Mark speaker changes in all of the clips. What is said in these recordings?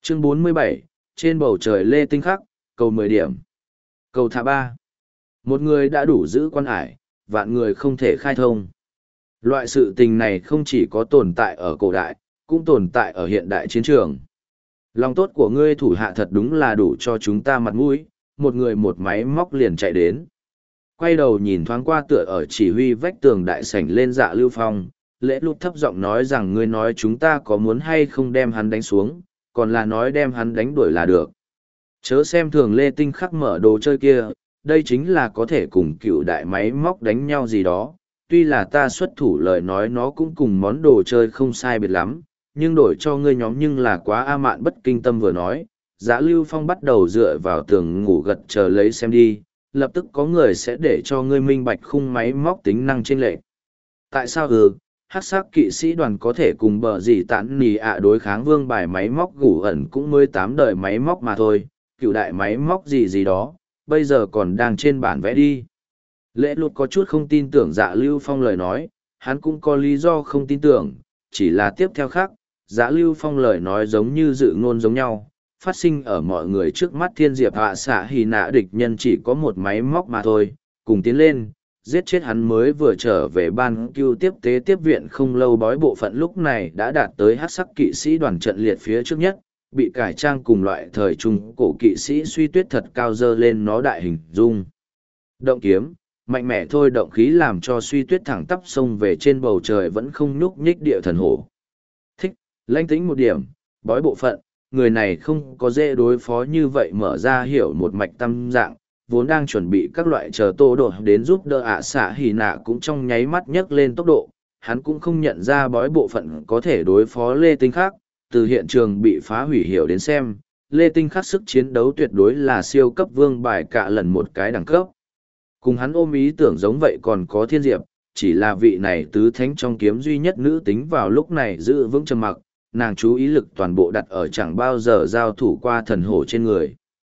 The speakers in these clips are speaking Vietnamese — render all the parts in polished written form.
Speaker 1: Chương 47, trên bầu trời lê tinh khắc, cầu 10 điểm. Cầu thả 3. Một người đã đủ giữ quan ải, vạn người không thể khai thông. Loại sự tình này không chỉ có tồn tại ở cổ đại, cũng tồn tại ở hiện đại chiến trường. Lòng tốt của ngươi thủ hạ thật đúng là đủ cho chúng ta mặt mũi, một người một máy móc liền chạy đến. Quay đầu nhìn thoáng qua tựa ở chỉ huy vách tường đại sảnh lên Dạ Lưu Phong, Lễ Lút thấp giọng nói rằng ngươi nói chúng ta có muốn hay không đem hắn đánh xuống, còn là nói đem hắn đánh đuổi là được. Chớ xem thường Lê Tinh Khắc mở đồ chơi kia, đây chính là có thể cùng cựu đại máy móc đánh nhau gì đó. Tuy là ta xuất thủ lời nói nó cũng cùng món đồ chơi không sai biệt lắm, nhưng đổi cho ngươi nhóm nhưng là quá a mạn bất kinh tâm vừa nói. Dạ Lưu Phong bắt đầu dựa vào tường ngủ gật chờ lấy xem đi, lập tức có người sẽ để cho ngươi minh bạch khung máy móc tính năng trên lệ. Tại sao hắc sắc kỵ sĩ đoàn có thể cùng bờ gì tản nì ạ đối kháng vương bài máy móc gủ ẩn cũng mới 8 đời máy móc mà thôi, cựu đại máy móc gì đó, bây giờ còn đang trên bản vẽ đi. Lễ Lút có chút không tin tưởng Dạ Lưu Phong lời nói, hắn cũng có lý do không tin tưởng, chỉ là tiếp theo khác, Dạ Lưu Phong lời nói giống như dự ngôn giống nhau, phát sinh ở mọi người trước mắt thiên diệp hạ xạ hì nạ địch nhân chỉ có một máy móc mà thôi, cùng tiến lên, giết chết hắn mới vừa trở về ban cưu tiếp tế tiếp viện không lâu bói bộ phận lúc này đã đạt tới hắc sắc kỵ sĩ đoàn trận liệt phía trước nhất, bị cải trang cùng loại thời trung cổ kỵ sĩ suy tuyết thật cao dơ lên nó đại hình dung. Động kiếm, mạnh mẽ thôi động khí làm cho suy tuyết thẳng tắp sông về trên bầu trời vẫn không nhúc nhích địa thần hổ. Thích, lãnh tĩnh một điểm, bói bộ phận, người này không có dễ đối phó như vậy mở ra hiểu một mạch tâm dạng, vốn đang chuẩn bị các loại chờ tô độ đến giúp đỡ ạ xạ hỉ nạ cũng trong nháy mắt nhấc lên tốc độ, hắn cũng không nhận ra bói bộ phận có thể đối phó Lê Tinh Khắc, từ hiện trường bị phá hủy hiểu đến xem, Lê Tinh Khắc sức chiến đấu tuyệt đối là siêu cấp vương bài cả lần một cái đẳng cấp. Cùng hắn ôm ý tưởng giống vậy còn có Thiên Diệp, chỉ là vị này tứ thánh trong kiếm duy nhất nữ tính vào lúc này giữ vững trầm mặc, nàng chú ý lực toàn bộ đặt ở chẳng bao giờ giao thủ qua thần hổ trên người.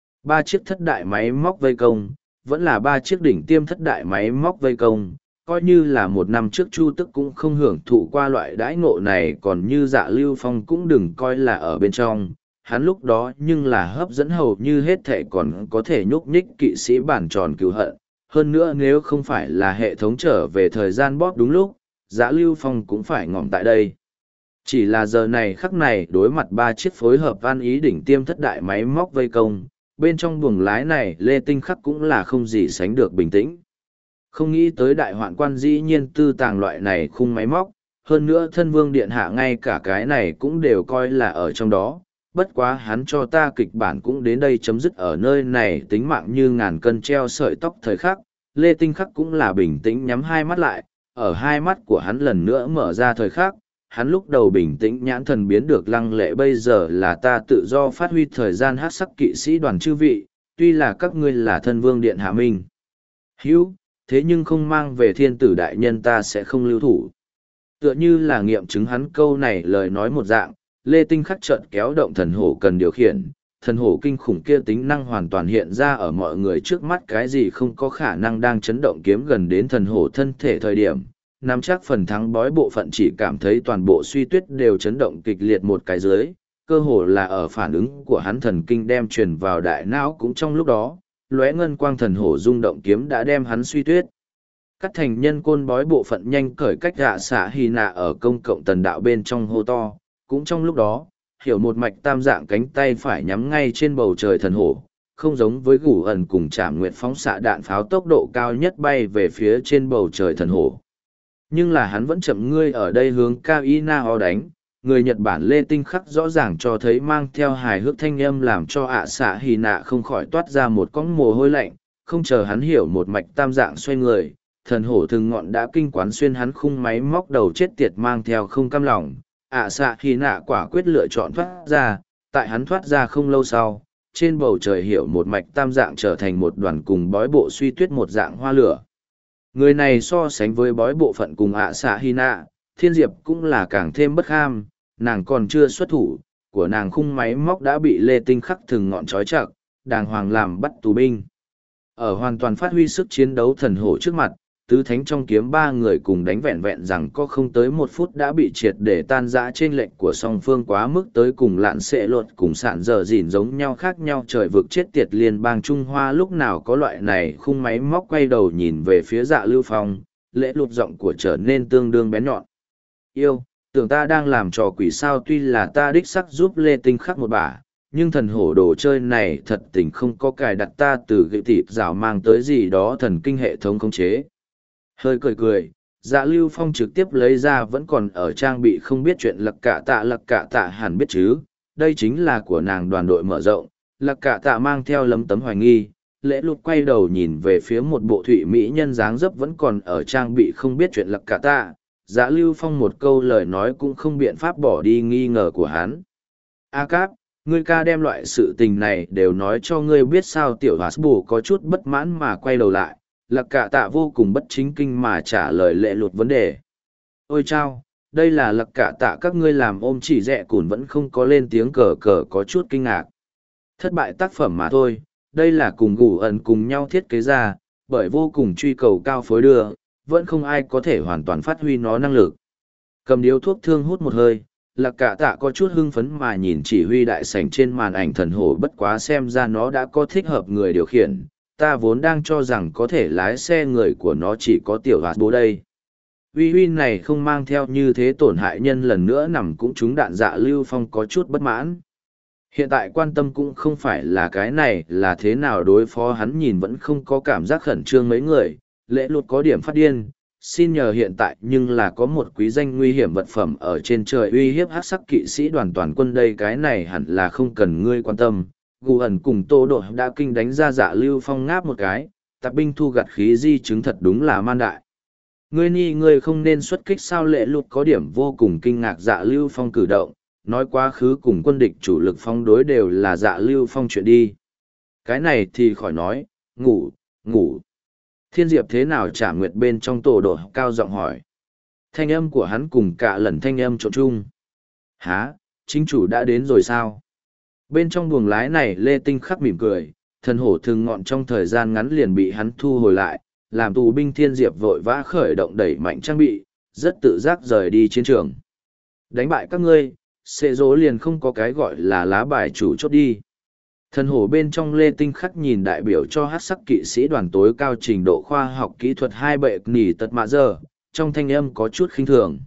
Speaker 1: 3 chiếc thất đại máy móc vây công, vẫn là 3 chiếc đỉnh tiêm thất đại máy móc vây công, coi như là một năm trước Chu Tức cũng không hưởng thụ qua loại đãi ngộ này, còn như Dạ Lưu Phong cũng đừng coi là ở bên trong, hắn lúc đó nhưng là hấp dẫn hầu như hết thệ còn có thể nhúc nhích kỵ sĩ bản tròn cứu hận. Hơn nữa nếu không phải là hệ thống trở về thời gian bóp đúng lúc, Dạ Lưu Phong cũng phải ngỏm tại đây. Chỉ là giờ này khắc này đối mặt 3 chiếc phối hợp van ý đỉnh tiêm thất đại máy móc vây công, bên trong buồng lái này Lê Tinh Khắc cũng là không gì sánh được bình tĩnh. Không nghĩ tới đại hoạn quan dĩ nhiên tư tàng loại này khung máy móc, hơn nữa thân vương điện hạ ngay cả cái này cũng đều coi là ở trong đó. Bất quá hắn cho ta kịch bản cũng đến đây chấm dứt ở nơi này tính mạng như ngàn cân treo sợi tóc thời khắc. Lê Tinh Khắc cũng là bình tĩnh nhắm hai mắt lại, ở hai mắt của hắn lần nữa mở ra thời khắc. Hắn lúc đầu bình tĩnh nhãn thần biến được lăng lệ bây giờ là ta tự do phát huy thời gian hát sắc kỵ sĩ đoàn chư vị, tuy là các ngươi là thân vương điện hạ minh. Hữu, thế nhưng không mang về thiên tử đại nhân ta sẽ không lưu thủ. Tựa như là nghiệm chứng hắn câu này lời nói một dạng, Lê Tinh Khắc chợt kéo động thần hổ cần điều khiển, thần hổ kinh khủng kia tính năng hoàn toàn hiện ra ở mọi người trước mắt cái gì không có khả năng đang chấn động kiếm gần đến thần hổ thân thể thời điểm. Nắm chắc phần thắng bói bộ phận chỉ cảm thấy toàn bộ suy tuyết đều chấn động kịch liệt một cái dưới, cơ hồ là ở phản ứng của hắn thần kinh đem truyền vào đại não cũng trong lúc đó, lóe ngân quang thần hổ rung động kiếm đã đem hắn suy tuyết. Cắt thành nhân côn bói bộ phận nhanh cởi cách dạ xạ hy nạ ở công cộng tần đạo bên trong hô to, cũng trong lúc đó, hiểu một mạch tam dạng cánh tay phải nhắm ngay trên bầu trời thần hổ, không giống với gủ ẩn cùng Trảm Nguyệt phóng xạ đạn pháo tốc độ cao nhất bay về phía trên bầu trời thần hổ. Nhưng là hắn vẫn chậm ngươi ở đây hướng Cao Y Na ho đánh, người Nhật Bản Lê Tinh Khắc rõ ràng cho thấy mang theo hài hước thanh âm làm cho ạ xạ hì nạ không khỏi toát ra một con mồ hôi lạnh, không chờ hắn hiểu một mạch tam dạng xoay người, thần hổ thường ngọn đã kinh quán xuyên hắn khung máy móc đầu chết tiệt mang theo không cam lòng, ạ xạ hì nạ quả quyết lựa chọn thoát ra, tại hắn thoát ra không lâu sau, trên bầu trời hiểu một mạch tam dạng trở thành một đoàn cùng bói bộ suy tuyết một dạng hoa lửa. Người này so sánh với bói bộ phận cùng ạ xạ hy nạ, Thiên Diệp cũng là càng thêm bất kham, nàng còn chưa xuất thủ, của nàng khung máy móc đã bị Lê Tinh Khắc thừng ngọn trói chặt, đàng hoàng làm bắt tù binh. Ở hoàn toàn phát huy sức chiến đấu thần hổ trước mặt, tứ thánh trong kiếm ba người cùng đánh vẹn vẹn rằng có không tới 1 phút đã bị triệt để tan rã trên lệnh của song phương quá mức tới cùng lạn xệ luật cùng sạn dở dỉn giống nhau khác nhau trời vực chết tiệt liên bang Trung Hoa lúc nào có loại này khung máy móc quay đầu nhìn về phía Dạ Lưu Phong, lễ lụt giọng của trở nên tương đương bén nhọn. Yêu, tưởng ta đang làm trò quỷ sao tuy là ta đích sắc giúp Lê Tinh khắc một bả, nhưng thần hổ đồ chơi này thật tình không có cài đặt ta từ gậy tịp rào mang tới gì đó thần kinh hệ thống khống chế. Hơi cười cười, Dạ Lưu Phong trực tiếp lấy ra vẫn còn ở trang bị không biết chuyện lật cả tạ hẳn biết chứ, đây chính là của nàng đoàn đội mở rộng, lật cả tạ mang theo lấm tấm hoài nghi, lễ lụt quay đầu nhìn về phía một bộ thụy mỹ nhân dáng dấp vẫn còn ở trang bị không biết chuyện lật cả tạ, Dạ Lưu Phong một câu lời nói cũng không biện pháp bỏ đi nghi ngờ của hắn. A Cáp, ngươi ca đem loại sự tình này đều nói cho ngươi biết sao tiểu hóa bù có chút bất mãn mà quay đầu lại, lạc cả tạ vô cùng bất chính kinh mà trả lời lệ lụt vấn đề. Ôi chao, đây là lạc cả tạ các ngươi làm ôm chỉ rẻ cùn vẫn không có lên tiếng cờ cờ có chút kinh ngạc. Thất bại tác phẩm mà thôi, đây là cùng gù ẩn cùng nhau thiết kế ra, bởi vô cùng truy cầu cao phối đưa, vẫn không ai có thể hoàn toàn phát huy nó năng lực. Cầm điếu thuốc thương hút một hơi, lạc cả tạ có chút hưng phấn mà nhìn chỉ huy đại sảnh trên màn ảnh thần hổ bất quá xem ra nó đã có thích hợp người điều khiển. Ta vốn đang cho rằng có thể lái xe người của nó chỉ có tiểu hạt bố đây. Uy uy này không mang theo như thế tổn hại nhân lần nữa nằm cũng trúng đạn Dạ Lưu Phong có chút bất mãn. Hiện tại quan tâm cũng không phải là cái này là thế nào đối phó hắn nhìn vẫn không có cảm giác khẩn trương mấy người, lễ lụt có điểm phát điên. Xin nhờ hiện tại nhưng là có một quý danh nguy hiểm vật phẩm ở trên trời uy hiếp hắc sắc kỵ sĩ đoàn toàn quân đây cái này hẳn là không cần ngươi quan tâm. Gù ẩn cùng Tô Độ đã kinh đánh ra Dạ Lưu Phong ngáp một cái, tạp binh thu gặt khí di chứng thật đúng là man đại. Ngươi không nên xuất kích sao lệ lụt có điểm vô cùng kinh ngạc Dạ Lưu Phong cử động, nói quá khứ cùng quân địch chủ lực phong đối đều là Dạ Lưu Phong chuyện đi. Cái này thì khỏi nói, ngủ. Thiên Diệp thế nào trả nguyệt bên trong Tổ Độ cao giọng hỏi. Thanh âm của hắn cùng cả lần thanh âm trộn chung. Hả, chính chủ đã đến rồi sao? Bên trong buồng lái này Lê Tinh khắc mỉm cười, thần hổ thường ngọn trong thời gian ngắn liền bị hắn thu hồi lại, làm tù binh Thiên Diệp vội vã khởi động đẩy mạnh trang bị, rất tự giác rời đi chiến trường. Đánh bại các ngươi, xệ dỗ liền không có cái gọi là lá bài chủ chốt đi. Thần hổ bên trong Lê Tinh khắc nhìn đại biểu cho hát sắc kỵ sĩ đoàn tối cao trình độ khoa học kỹ thuật hai bệ nỉ tật mạ giờ, trong thanh âm có chút khinh thường.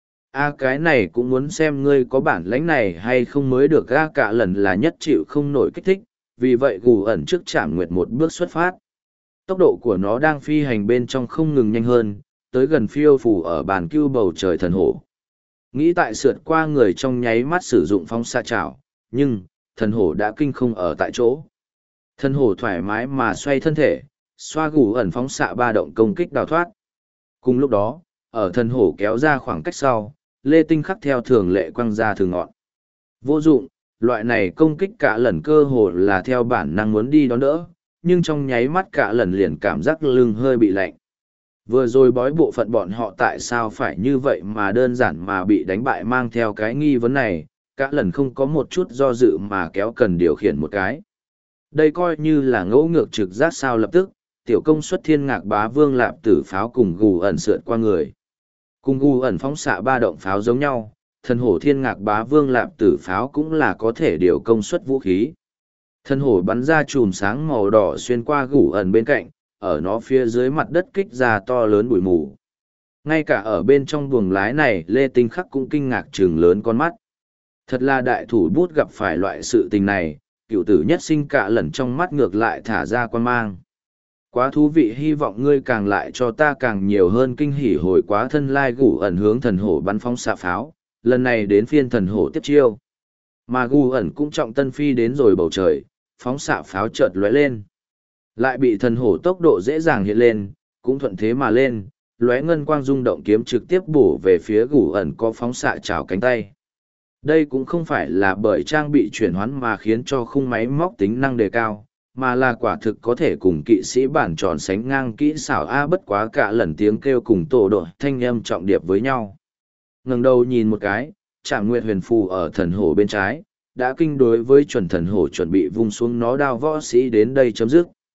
Speaker 1: Cái này cũng muốn xem ngươi có bản lãnh này hay không mới được cả lần là nhất chịu không nổi kích thích, vì vậy gù ẩn trước Trảm Nguyệt một bước xuất phát. Tốc độ của nó đang phi hành bên trong không ngừng nhanh hơn, tới gần phiêu phủ ở bàn cưu bầu trời thần hổ. Nghĩ tại sượt qua người trong nháy mắt sử dụng phóng xạ chảo, nhưng thần hổ đã kinh không ở tại chỗ. Thần hổ thoải mái mà xoay thân thể, xoa gù ẩn phóng xạ ba động công kích đào thoát. Cùng lúc đó, ở thần hổ kéo ra khoảng cách sau, Lê Tinh khắc theo thường lệ quăng ra thường ngọn. Vô dụng, loại này công kích cả lần cơ hồ là theo bản năng muốn đi đón đỡ, nhưng trong nháy mắt cả lần liền cảm giác lưng hơi bị lạnh. Vừa rồi bói bộ phận bọn họ tại sao phải như vậy mà đơn giản mà bị đánh bại mang theo cái nghi vấn này, cả lần không có một chút do dự mà kéo cần điều khiển một cái. Đây coi như là ngẫu ngược trực giác sao lập tức, tiểu công suất thiên ngạc bá vương lạp tử pháo cùng gù ẩn sượt qua người. Cùng gù ẩn phóng xạ ba động pháo giống nhau, thần hổ thiên ngạc bá vương lạp tử pháo cũng là có thể điều công suất vũ khí. Thần hổ bắn ra chùm sáng màu đỏ xuyên qua gù ẩn bên cạnh, ở nó phía dưới mặt đất kích ra to lớn bụi mù. Ngay cả ở bên trong buồng lái này Lê Tinh khắc cũng kinh ngạc trừng lớn con mắt. Thật là đại thủ bút gặp phải loại sự tình này, cựu tử nhất sinh cả lần trong mắt ngược lại thả ra quan mang. Quá thú vị, hy vọng ngươi càng lại cho ta càng nhiều hơn kinh hỉ hồi quá thân lai gù ẩn hướng thần hổ bắn phóng xạ pháo, lần này đến phiên thần hổ tiếp chiêu. Mà gù ẩn cũng trọng tân phi đến rồi bầu trời, phóng xạ pháo chợt lóe lên. Lại bị thần hổ tốc độ dễ dàng hiện lên, cũng thuận thế mà lên, lóe ngân quang rung động kiếm trực tiếp bổ về phía gù ẩn có phóng xạ chảo cánh tay. Đây cũng không phải là bởi trang bị chuyển hoán mà khiến cho khung máy móc tính năng đề cao, mà là quả thực có thể cùng kỵ sĩ bản tròn sánh ngang kỹ xảo bất quá cả lần tiếng kêu cùng tổ đội thanh âm trọng điệp với nhau. Ngẩng đầu nhìn một cái, Trảm Nguyệt huyền phù ở thần hổ bên trái, đã kinh đối với chuẩn thần hổ chuẩn bị vung xuống nó đao võ sĩ đến đây chấm dứt.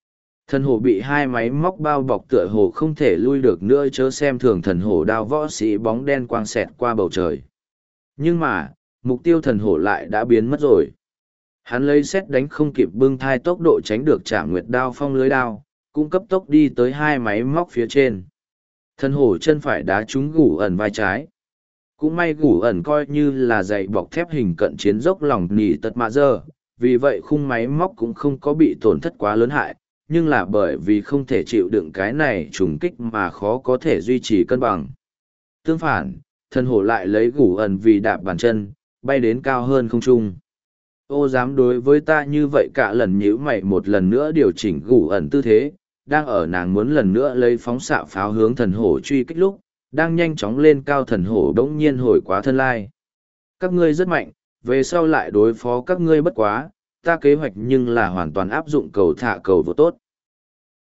Speaker 1: Thần hổ bị hai máy móc bao bọc tựa hồ không thể lui được nữa, chớ xem thường thần hổ đao võ sĩ bóng đen quang xẹt qua bầu trời. Nhưng mà, mục tiêu thần hổ lại đã biến mất rồi. Hắn lấy xét đánh không kịp bưng thai tốc độ tránh được Trảm Nguyệt đao phong lưới đao, cũng cấp tốc đi tới hai máy móc phía trên. Thần hổ chân phải đá trúng Gù ẩn vai trái. Cũng may Gù ẩn coi như là giày bọc thép hình cận chiến dốc lòng nỉ tật mạ dơ, vì vậy khung máy móc cũng không có bị tổn thất quá lớn hại, nhưng là bởi vì không thể chịu đựng cái này trùng kích mà khó có thể duy trì cân bằng. Tương phản, thần hổ lại lấy Gù ẩn vì đạp bàn chân, bay đến cao hơn không trung. Ô dám đối với ta như vậy, cả lần nhíu mày một lần nữa điều chỉnh Gù ẩn tư thế, đang ở nàng muốn lần nữa lấy phóng xạ pháo hướng thần hổ truy kích lúc, đang nhanh chóng lên cao, thần hổ bỗng nhiên hồi quá thân lai. Các ngươi rất mạnh, về sau lại đối phó các ngươi bất quá, ta kế hoạch nhưng là hoàn toàn áp dụng cầu thả cầu vô tốt.